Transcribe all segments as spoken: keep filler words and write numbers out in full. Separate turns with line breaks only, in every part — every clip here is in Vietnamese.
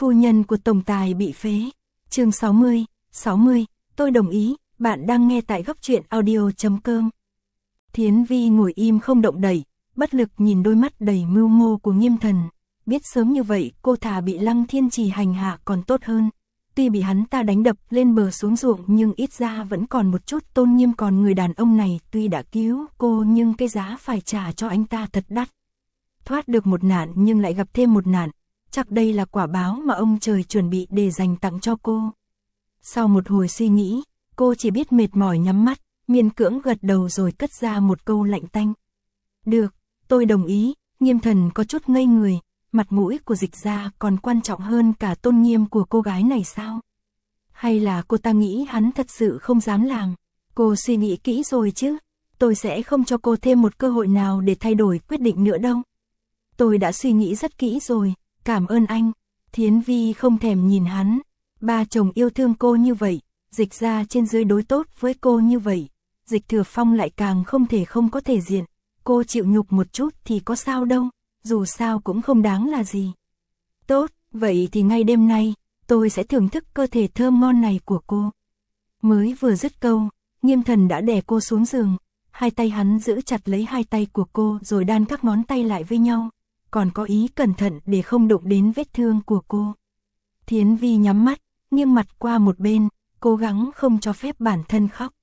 Phu nhân của tổng tài bị phế. Chương sáu mươi, sáu mươi, tôi đồng ý, bạn đang nghe tại góc truyện audio chấm com. Thiến Vi ngồi im không động đậy, bất lực nhìn đôi mắt đầy mưu mô của Nghiêm Thần. Biết sớm như vậy cô thà bị Lăng Thiên Trì hành hạ còn tốt hơn. Tuy bị hắn ta đánh đập lên bờ xuống ruộng nhưng ít ra vẫn còn một chút tôn nghiêm, còn người đàn ông này tuy đã cứu cô nhưng cái giá phải trả cho anh ta thật đắt. Thoát được một nạn nhưng lại gặp thêm một nạn, chắc đây là quả báo mà ông trời chuẩn bị để dành tặng cho cô. Sau một hồi suy nghĩ, cô chỉ biết mệt mỏi nhắm mắt, miễn cưỡng gật đầu rồi cất ra một câu lạnh tanh. Được, tôi đồng ý. Nghiêm Thần có chút ngây người, mặt mũi của Dịch gia còn quan trọng hơn cả tôn nghiêm của cô gái này sao? Hay là cô ta nghĩ hắn thật sự không dám làm? Cô suy nghĩ kỹ rồi chứ, tôi sẽ không cho cô thêm một cơ hội nào để thay đổi quyết định nữa đâu. Tôi đã suy nghĩ rất kỹ rồi, cảm ơn anh. Thiến Vi không thèm nhìn hắn, ba chồng yêu thương cô như vậy, Dịch gia trên dưới đối tốt với cô như vậy, Dịch Thừa Phong lại càng không thể không có thể diện. Cô chịu nhục một chút thì có sao đâu, dù sao cũng không đáng là gì. Tốt, vậy thì ngay đêm nay, tôi sẽ thưởng thức cơ thể thơm ngon này của cô. Mới vừa dứt câu, Nghiêm Thần đã đè cô xuống giường, hai tay hắn giữ chặt lấy hai tay của cô rồi đan các ngón tay lại với nhau, còn có ý cẩn thận để không đụng đến vết thương của cô. Thiến Vi nhắm mắt, nghiêng mặt qua một bên, cố gắng không cho phép bản thân khóc.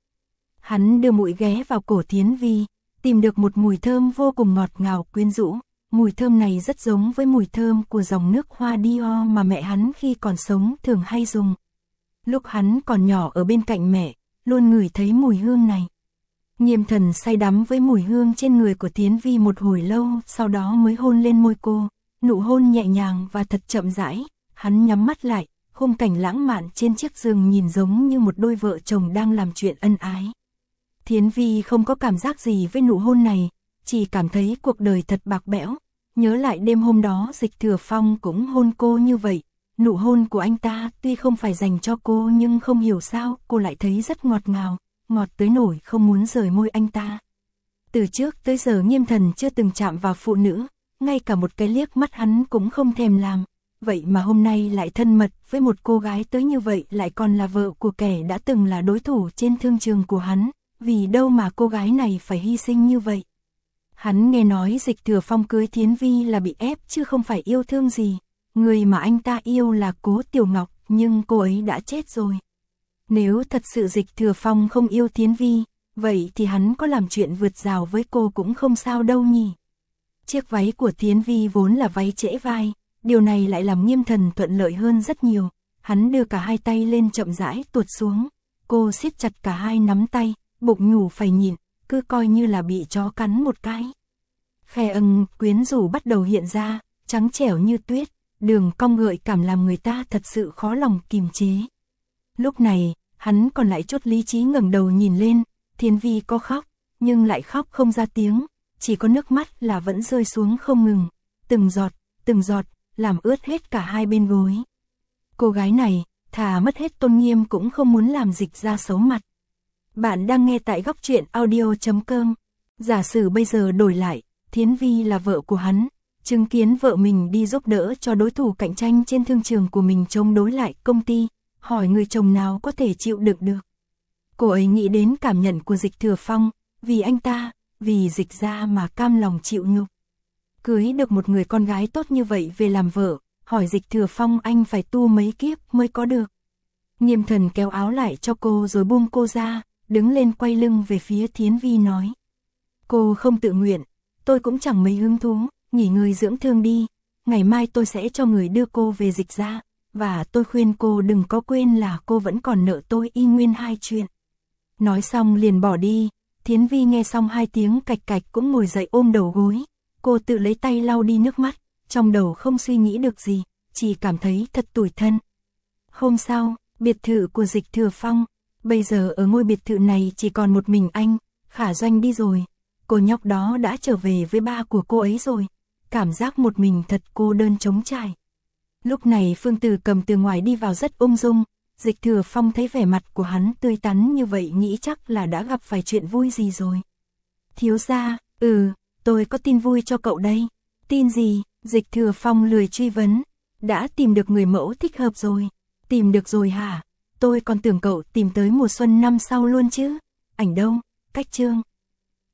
Hắn đưa mũi ghé vào cổ Thiến Vi, tìm được một mùi thơm vô cùng ngọt ngào quyến rũ. Mùi thơm này rất giống với mùi thơm của dòng nước hoa Dior mà mẹ hắn khi còn sống thường hay dùng. Lúc hắn còn nhỏ ở bên cạnh mẹ, luôn ngửi thấy mùi hương này. Nghiêm Thần say đắm với mùi hương trên người của Thiến Vi một hồi lâu, sau đó mới hôn lên môi cô, nụ hôn nhẹ nhàng và thật chậm rãi. Hắn nhắm mắt lại, khung cảnh lãng mạn trên chiếc giường nhìn giống như một đôi vợ chồng đang làm chuyện ân ái. Thiến Vi không có cảm giác gì với nụ hôn này, chỉ cảm thấy cuộc đời thật bạc bẽo. Nhớ lại đêm hôm đó Dịch Thừa Phong cũng hôn cô như vậy. Nụ hôn của anh ta tuy không phải dành cho cô nhưng không hiểu sao cô lại thấy rất ngọt ngào, ngọt tới nỗi không muốn rời môi anh ta. Từ trước tới giờ Nghiêm Thần chưa từng chạm vào phụ nữ, ngay cả một cái liếc mắt hắn cũng không thèm làm. Vậy mà hôm nay lại thân mật với một cô gái tới như vậy, lại còn là vợ của kẻ đã từng là đối thủ trên thương trường của hắn. Vì đâu mà cô gái này phải hy sinh như vậy? Hắn nghe nói Dịch Thừa Phong cưới Thiến Vi là bị ép chứ không phải yêu thương gì. Người mà anh ta yêu là Cố Tiểu Ngọc, nhưng cô ấy đã chết rồi. Nếu thật sự Dịch Thừa Phong không yêu Thiến Vi, vậy thì hắn có làm chuyện vượt rào với cô cũng không sao đâu nhỉ. Chiếc váy của Thiến Vi vốn là váy trễ vai, điều này lại làm Nghiêm Thần thuận lợi hơn rất nhiều. Hắn đưa cả hai tay lên chậm rãi tuột xuống, cô siết chặt cả hai nắm tay, bụng nhủ phải nhịn, cứ coi như là bị chó cắn một cái. Khe ưng quyến rũ bắt đầu hiện ra, trắng trẻo như tuyết, đường cong gợi cảm làm người ta thật sự khó lòng kìm chế. Lúc này, hắn còn lại chút lý trí ngẩng đầu nhìn lên, Thiến Vi có khóc, nhưng lại khóc không ra tiếng, chỉ có nước mắt là vẫn rơi xuống không ngừng, từng giọt, từng giọt, làm ướt hết cả hai bên gối. Cô gái này, thà mất hết tôn nghiêm cũng không muốn làm Dịch gia xấu mặt. Bạn đang nghe tại góc truyện audio chấm com. Giả sử bây giờ đổi lại, Thiến Vi là vợ của hắn, chứng kiến vợ mình đi giúp đỡ cho đối thủ cạnh tranh trên thương trường của mình chống đối lại công ty, hỏi người chồng nào có thể chịu đựng được. Cô ấy nghĩ đến cảm nhận của Dịch Thừa Phong, vì anh ta, vì Dịch gia mà cam lòng chịu nhục. Cưới được một người con gái tốt như vậy về làm vợ, hỏi Dịch Thừa Phong anh phải tu mấy kiếp mới có được. Nghiêm Thần kéo áo lại cho cô rồi buông cô ra, đứng lên quay lưng về phía Thiến Vi nói. Cô không tự nguyện, tôi cũng chẳng mấy hứng thú, nghỉ ngơi dưỡng thương đi, ngày mai tôi sẽ cho người đưa cô về Dịch gia, và tôi khuyên cô đừng có quên là cô vẫn còn nợ tôi y nguyên hai chuyện. Nói xong liền bỏ đi, Thiến Vi nghe xong hai tiếng cạch cạch cũng ngồi dậy ôm đầu gối, cô tự lấy tay lau đi nước mắt, trong đầu không suy nghĩ được gì, chỉ cảm thấy thật tủi thân. Hôm sau, biệt thự của Dịch Thừa Phong. Bây giờ ở ngôi biệt thự này chỉ còn một mình anh, Khả Doanh đi rồi, cô nhóc đó đã trở về với ba của cô ấy rồi, cảm giác một mình thật cô đơn trống trải. Lúc này Phương Từ Cầm từ ngoài đi vào rất ung dung, Dịch Thừa Phong thấy vẻ mặt của hắn tươi tắn như vậy nghĩ chắc là đã gặp phải chuyện vui gì rồi. Thiếu gia, ừ, tôi có tin vui cho cậu đây. Tin gì? Dịch Thừa Phong lười truy vấn. Đã tìm được người mẫu thích hợp rồi. Tìm được rồi hả? Tôi còn tưởng cậu tìm tới mùa xuân năm sau luôn chứ. Ảnh đâu? Cách Trương.